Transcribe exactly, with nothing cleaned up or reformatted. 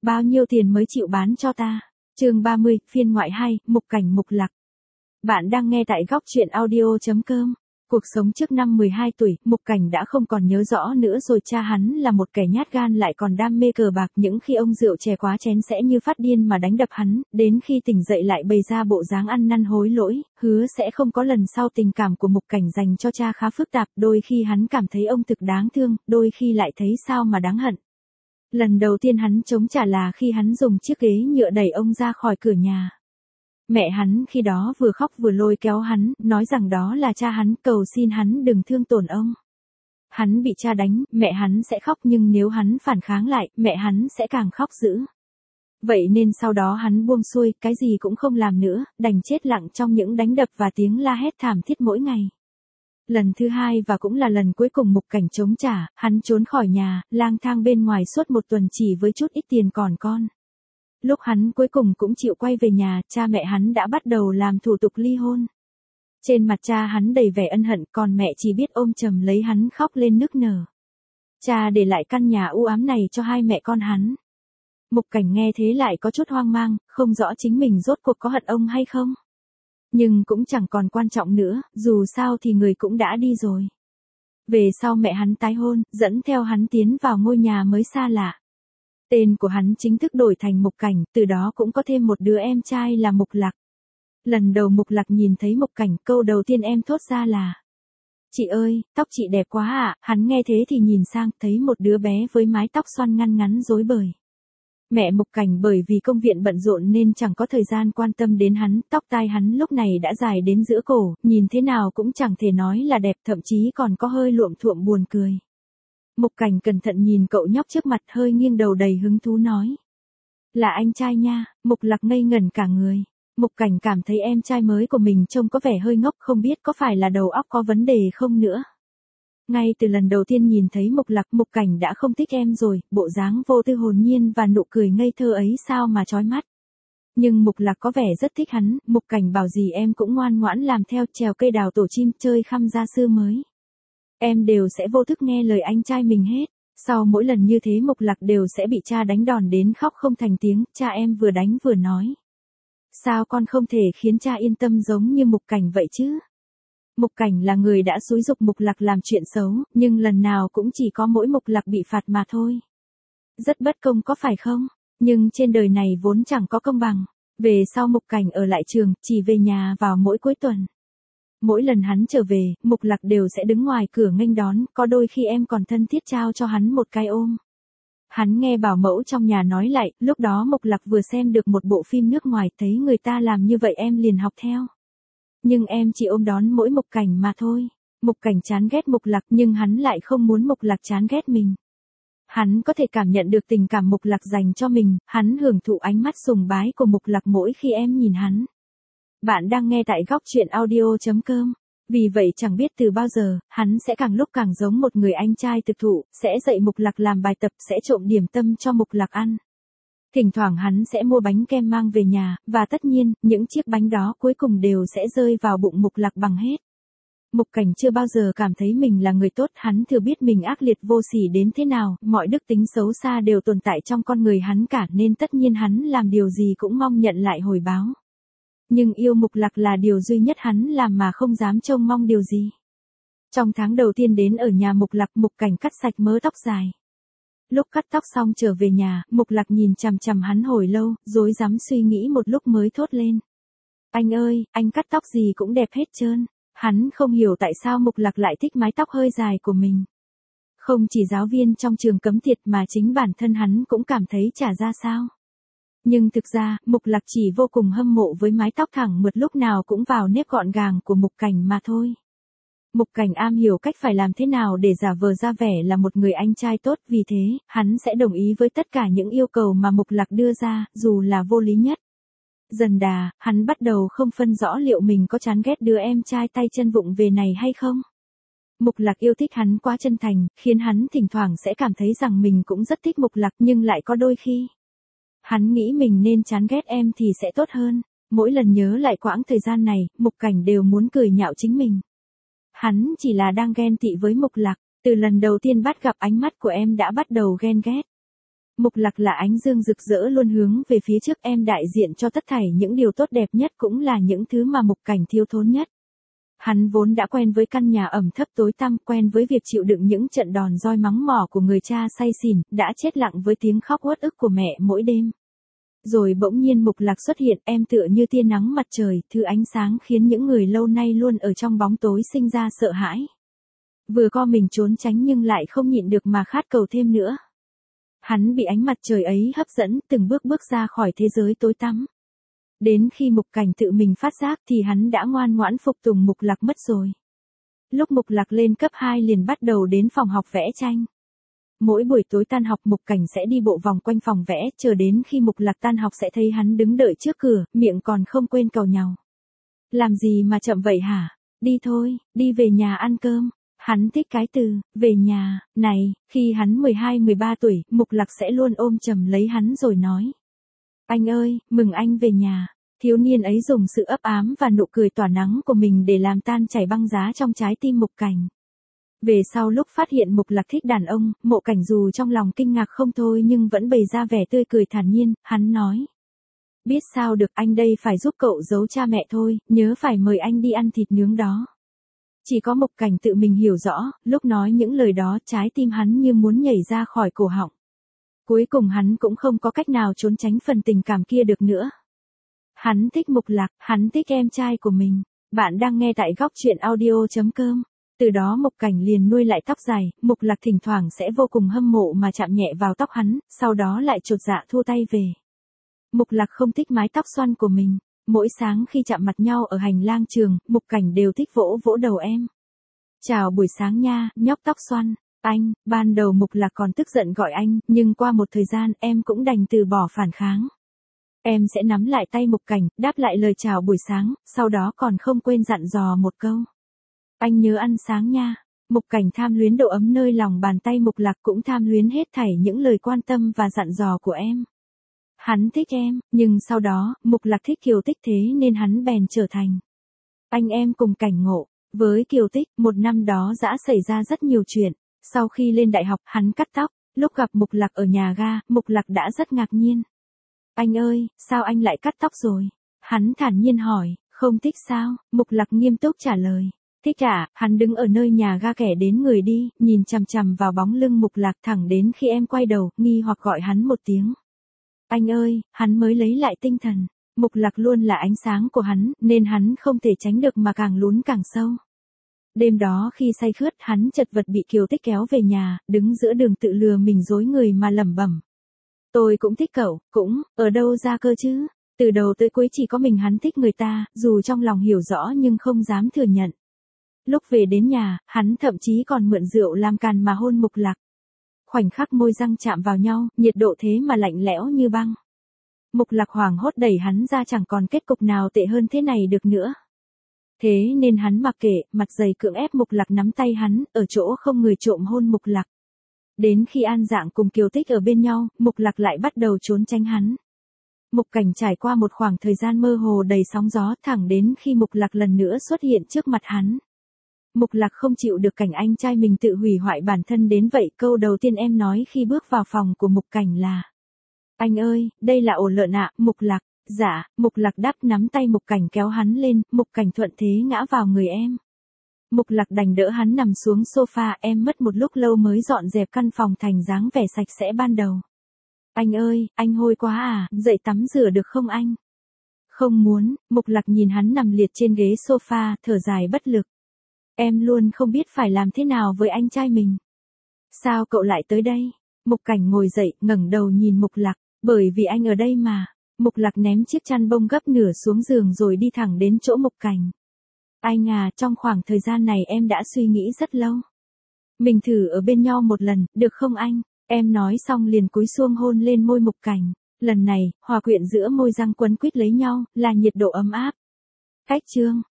bao nhiêu tiền mới chịu bán cho ta? Chương ba mươi, phiên ngoại hai, Mục Cảnh Mục Lạc. Bạn đang nghe tại góc truyện audio chấm com. Cuộc sống trước năm mười hai tuổi, Mục Cảnh đã không còn nhớ rõ nữa rồi. Cha hắn là một kẻ nhát gan lại còn đam mê cờ bạc, những khi ông rượu chè quá chén sẽ như phát điên mà đánh đập hắn, đến khi tỉnh dậy lại bày ra bộ dáng ăn năn hối lỗi, hứa sẽ không có lần sau. Tình cảm của Mục Cảnh dành cho cha khá phức tạp, đôi khi hắn cảm thấy ông thực đáng thương, đôi khi lại thấy sao mà đáng hận. Lần đầu tiên hắn chống trả là khi hắn dùng chiếc ghế nhựa đẩy ông ra khỏi cửa nhà. Mẹ hắn khi đó vừa khóc vừa lôi kéo hắn, nói rằng đó là cha hắn, cầu xin hắn đừng thương tổn ông. Hắn bị cha đánh, mẹ hắn sẽ khóc, nhưng nếu hắn phản kháng lại, mẹ hắn sẽ càng khóc dữ. Vậy nên sau đó hắn buông xuôi, cái gì cũng không làm nữa, đành chết lặng trong những đánh đập và tiếng la hét thảm thiết mỗi ngày. Lần thứ hai và cũng là lần cuối cùng Mục Cảnh chống trả, hắn trốn khỏi nhà, lang thang bên ngoài suốt một tuần chỉ với chút ít tiền còn con. Lúc hắn cuối cùng cũng chịu quay về nhà, cha mẹ hắn đã bắt đầu làm thủ tục ly hôn. Trên mặt cha hắn đầy vẻ ân hận, còn mẹ chỉ biết ôm chầm lấy hắn khóc lên nức nở. Cha để lại căn nhà u ám này cho hai mẹ con hắn. Mục Cảnh nghe thế lại có chút hoang mang, không rõ chính mình rốt cuộc có hận ông hay không. Nhưng cũng chẳng còn quan trọng nữa, dù sao thì người cũng đã đi rồi. Về sau mẹ hắn tái hôn, dẫn theo hắn tiến vào ngôi nhà mới xa lạ. Tên của hắn chính thức đổi thành Mục Cảnh, từ đó cũng có thêm một đứa em trai là Mục Lạc. Lần đầu Mục Lạc nhìn thấy Mục Cảnh, câu đầu tiên em thốt ra là: "Chị ơi, tóc chị đẹp quá ạ." Hắn nghe thế thì nhìn sang, thấy một đứa bé với mái tóc xoăn ngăn ngắn rối bời. Mẹ Mục Cảnh bởi vì công viện bận rộn nên chẳng có thời gian quan tâm đến hắn, tóc tai hắn lúc này đã dài đến giữa cổ, nhìn thế nào cũng chẳng thể nói là đẹp, thậm chí còn có hơi luộm thuộm buồn cười. Mục Cảnh cẩn thận nhìn cậu nhóc trước mặt, hơi nghiêng đầu đầy hứng thú nói: "Là anh trai nha." Mục Lạc ngây ngẩn cả người. Mục Cảnh cảm thấy em trai mới của mình trông có vẻ hơi ngốc, không biết có phải là đầu óc có vấn đề không nữa. Ngay từ lần đầu tiên nhìn thấy Mục Lạc, Mục Cảnh đã không thích em rồi, bộ dáng vô tư hồn nhiên và nụ cười ngây thơ ấy sao mà chói mắt. Nhưng Mục Lạc có vẻ rất thích hắn, Mục Cảnh bảo gì em cũng ngoan ngoãn làm theo, trèo cây đào tổ chim, chơi khăm gia sư mới. Em đều sẽ vô thức nghe lời anh trai mình hết. Sau mỗi lần như thế Mục Lạc đều sẽ bị cha đánh đòn đến khóc không thành tiếng, cha em vừa đánh vừa nói: "Sao con không thể khiến cha yên tâm giống như Mục Cảnh vậy chứ?" Mục Cảnh là người đã xúi giục Mục Lạc làm chuyện xấu, nhưng lần nào cũng chỉ có mỗi Mục Lạc bị phạt mà thôi. Rất bất công có phải không? Nhưng trên đời này vốn chẳng có công bằng. Về sau Mục Cảnh ở lại trường, chỉ về nhà vào mỗi cuối tuần. Mỗi lần hắn trở về, Mục Lạc đều sẽ đứng ngoài cửa nghênh đón, có đôi khi em còn thân thiết trao cho hắn một cái ôm. Hắn nghe bảo mẫu trong nhà nói lại, lúc đó Mục Lạc vừa xem được một bộ phim nước ngoài, thấy người ta làm như vậy em liền học theo. Nhưng em chỉ ôm đón mỗi Mục Cảnh mà thôi. Mục Cảnh chán ghét Mục Lạc, nhưng hắn lại không muốn Mục Lạc chán ghét mình. Hắn có thể cảm nhận được tình cảm Mục Lạc dành cho mình, hắn hưởng thụ ánh mắt sùng bái của Mục Lạc mỗi khi em nhìn hắn. Bạn đang nghe tại góc truyện audio chấm com. Vì vậy chẳng biết từ bao giờ, hắn sẽ càng lúc càng giống một người anh trai thực thụ, sẽ dạy Mục Lạc làm bài tập, sẽ trộm điểm tâm cho Mục Lạc ăn. Thỉnh thoảng hắn sẽ mua bánh kem mang về nhà, và tất nhiên, những chiếc bánh đó cuối cùng đều sẽ rơi vào bụng Mục Lạc bằng hết. Mục Cảnh chưa bao giờ cảm thấy mình là người tốt, hắn thừa biết mình ác liệt vô sỉ đến thế nào, mọi đức tính xấu xa đều tồn tại trong con người hắn cả, nên tất nhiên hắn làm điều gì cũng mong nhận lại hồi báo. Nhưng yêu Mục Lạc là điều duy nhất hắn làm mà không dám trông mong điều gì. Trong tháng đầu tiên đến ở nhà Mục Lạc, Mục Cảnh cắt sạch mớ tóc dài. Lúc cắt tóc xong trở về nhà, Mục Lạc nhìn chằm chằm hắn hồi lâu, rối rắm suy nghĩ một lúc mới thốt lên: "Anh ơi, anh cắt tóc gì cũng đẹp hết trơn." Hắn không hiểu tại sao Mục Lạc lại thích mái tóc hơi dài của mình. Không chỉ giáo viên trong trường cấm tiệt mà chính bản thân hắn cũng cảm thấy chả ra sao. Nhưng thực ra, Mục Lạc chỉ vô cùng hâm mộ với mái tóc thẳng mượt lúc nào cũng vào nếp gọn gàng của Mục Cảnh mà thôi. Mục Cảnh am hiểu cách phải làm thế nào để giả vờ ra vẻ là một người anh trai tốt, vì thế, hắn sẽ đồng ý với tất cả những yêu cầu mà Mục Lạc đưa ra, dù là vô lý nhất. Dần đà, hắn bắt đầu không phân rõ liệu mình có chán ghét đứa em trai tay chân vụng về này hay không. Mục Lạc yêu thích hắn quá chân thành, khiến hắn thỉnh thoảng sẽ cảm thấy rằng mình cũng rất thích Mục Lạc, nhưng lại có đôi khi hắn nghĩ mình nên chán ghét em thì sẽ tốt hơn. Mỗi lần nhớ lại quãng thời gian này, Mục Cảnh đều muốn cười nhạo chính mình. Hắn chỉ là đang ghen tị với Mục Lạc, từ lần đầu tiên bắt gặp ánh mắt của em đã bắt đầu ghen ghét. Mục Lạc là ánh dương rực rỡ luôn hướng về phía trước, em đại diện cho tất thảy những điều tốt đẹp nhất, cũng là những thứ mà Mục Cảnh thiếu thốn nhất. Hắn vốn đã quen với căn nhà ẩm thấp tối tăm, quen với việc chịu đựng những trận đòn roi mắng mỏ của người cha say xỉn, đã chết lặng với tiếng khóc uất ức của mẹ mỗi đêm. Rồi bỗng nhiên Mục Lạc xuất hiện, em tựa như tia nắng mặt trời, thứ ánh sáng khiến những người lâu nay luôn ở trong bóng tối sinh ra sợ hãi. Vừa co mình trốn tránh nhưng lại không nhịn được mà khát cầu thêm nữa. Hắn bị ánh mặt trời ấy hấp dẫn, từng bước bước ra khỏi thế giới tối tăm. Đến khi Mục Cảnh tự mình phát giác thì hắn đã ngoan ngoãn phục tùng Mục Lạc mất rồi. Lúc Mục Lạc lên cấp hai liền bắt đầu đến phòng học vẽ tranh. Mỗi buổi tối tan học Mục Cảnh sẽ đi bộ vòng quanh phòng vẽ, chờ đến khi Mục Lạc tan học sẽ thấy hắn đứng đợi trước cửa, miệng còn không quên càu nhàu. Làm gì mà chậm vậy hả? Đi thôi, đi về nhà ăn cơm. Hắn thích cái từ, về nhà, này, khi hắn mười hai mười ba tuổi, Mục Lạc sẽ luôn ôm chầm lấy hắn rồi nói. Anh ơi, mừng anh về nhà. Thiếu niên ấy dùng sự ấp ám và nụ cười tỏa nắng của mình để làm tan chảy băng giá trong trái tim Mục Cảnh. Về sau lúc phát hiện Mục Lạc thích đàn ông, Mộ Cảnh dù trong lòng kinh ngạc không thôi nhưng vẫn bày ra vẻ tươi cười thản nhiên, hắn nói. Biết sao được, anh đây phải giúp cậu giấu cha mẹ thôi, nhớ phải mời anh đi ăn thịt nướng đó. Chỉ có Mục Cảnh tự mình hiểu rõ, lúc nói những lời đó trái tim hắn như muốn nhảy ra khỏi cổ họng. Cuối cùng hắn cũng không có cách nào trốn tránh phần tình cảm kia được nữa. Hắn thích Mục Lạc, hắn thích em trai của mình. Bạn đang nghe tại góc truyện audio chấm com. Từ đó Mục Cảnh liền nuôi lại tóc dài, Mục Lạc thỉnh thoảng sẽ vô cùng hâm mộ mà chạm nhẹ vào tóc hắn, sau đó lại chột dạ thua tay về. Mục Lạc không thích mái tóc xoăn của mình. Mỗi sáng khi chạm mặt nhau ở hành lang trường, Mục Cảnh đều thích vỗ vỗ đầu em. Chào buổi sáng nha, nhóc tóc xoăn. Anh, ban đầu Mục Lạc còn tức giận gọi anh, nhưng qua một thời gian em cũng đành từ bỏ phản kháng. Em sẽ nắm lại tay Mục Cảnh, đáp lại lời chào buổi sáng, sau đó còn không quên dặn dò một câu. Anh nhớ ăn sáng nha. Mục Cảnh tham luyến độ ấm nơi lòng bàn tay Mục Lạc, cũng tham luyến hết thảy những lời quan tâm và dặn dò của em. Hắn thích em, nhưng sau đó, Mục Lạc thích Kiều Tích, thế nên hắn bèn trở thành anh em cùng cảnh ngộ. Với Kiều Tích, một năm đó đã xảy ra rất nhiều chuyện. Sau khi lên đại học, hắn cắt tóc. Lúc gặp Mục Lạc ở nhà ga, Mục Lạc đã rất ngạc nhiên. Anh ơi, sao anh lại cắt tóc rồi? Hắn thản nhiên hỏi, không thích sao? Mục Lạc nghiêm túc trả lời. Thích à? Hắn đứng ở nơi nhà ga kẻ đến người đi, nhìn chằm chằm vào bóng lưng Mục Lạc thẳng đến khi em quay đầu, nghi hoặc gọi hắn một tiếng. Anh ơi, hắn mới lấy lại tinh thần. Mục Lạc luôn là ánh sáng của hắn, nên hắn không thể tránh được mà càng lún càng sâu. Đêm đó khi say khướt, hắn chật vật bị Kiều Tích kéo về nhà, đứng giữa đường tự lừa mình dối người mà lẩm bẩm. Tôi cũng thích cậu, cũng, ở đâu ra cơ chứ? Từ đầu tới cuối chỉ có mình hắn thích người ta, dù trong lòng hiểu rõ nhưng không dám thừa nhận. Lúc về đến nhà, hắn thậm chí còn mượn rượu làm càn mà hôn Mục Lạc. Khoảnh khắc môi răng chạm vào nhau, nhiệt độ thế mà lạnh lẽo như băng. Mục Lạc hoảng hốt đẩy hắn ra, chẳng còn kết cục nào tệ hơn thế này được nữa. Thế nên hắn mặc kệ, mặt dày cưỡng ép Mục Lạc nắm tay hắn, ở chỗ không người trộm hôn Mục Lạc. Đến khi An Dạng cùng Kiều Tích ở bên nhau, Mục Lạc lại bắt đầu trốn tránh hắn. Mục Cảnh trải qua một khoảng thời gian mơ hồ đầy sóng gió, thẳng đến khi Mục Lạc lần nữa xuất hiện trước mặt hắn. Mục Lạc không chịu được cảnh anh trai mình tự hủy hoại bản thân đến vậy, câu đầu tiên em nói khi bước vào phòng của Mục Cảnh là: Anh ơi, đây là ổ lợn ạ. Mục Lạc. Dạ. Mục Lạc đáp, nắm tay Mục Cảnh kéo hắn lên, Mục Cảnh thuận thế ngã vào người em. Mục Lạc đành đỡ hắn nằm xuống sofa, em mất một lúc lâu mới dọn dẹp căn phòng thành dáng vẻ sạch sẽ ban đầu. Anh ơi, anh hôi quá à, dậy tắm rửa được không anh? Không muốn. Mục Lạc nhìn hắn nằm liệt trên ghế sofa, thở dài bất lực. Em luôn không biết phải làm thế nào với anh trai mình. Sao cậu lại tới đây? Mục Cảnh ngồi dậy, ngẩng đầu nhìn Mục Lạc. Bởi vì anh ở đây mà. Mục Lạc ném chiếc chăn bông gấp nửa xuống giường rồi đi thẳng đến chỗ Mục Cảnh. Anh à, trong khoảng thời gian này em đã suy nghĩ rất lâu. Mình thử ở bên nhau một lần, được không anh? Em nói xong liền cúi xuống hôn lên môi Mục Cảnh. Lần này, hòa quyện giữa môi răng quấn quýt lấy nhau, là nhiệt độ ấm áp. Cách chương.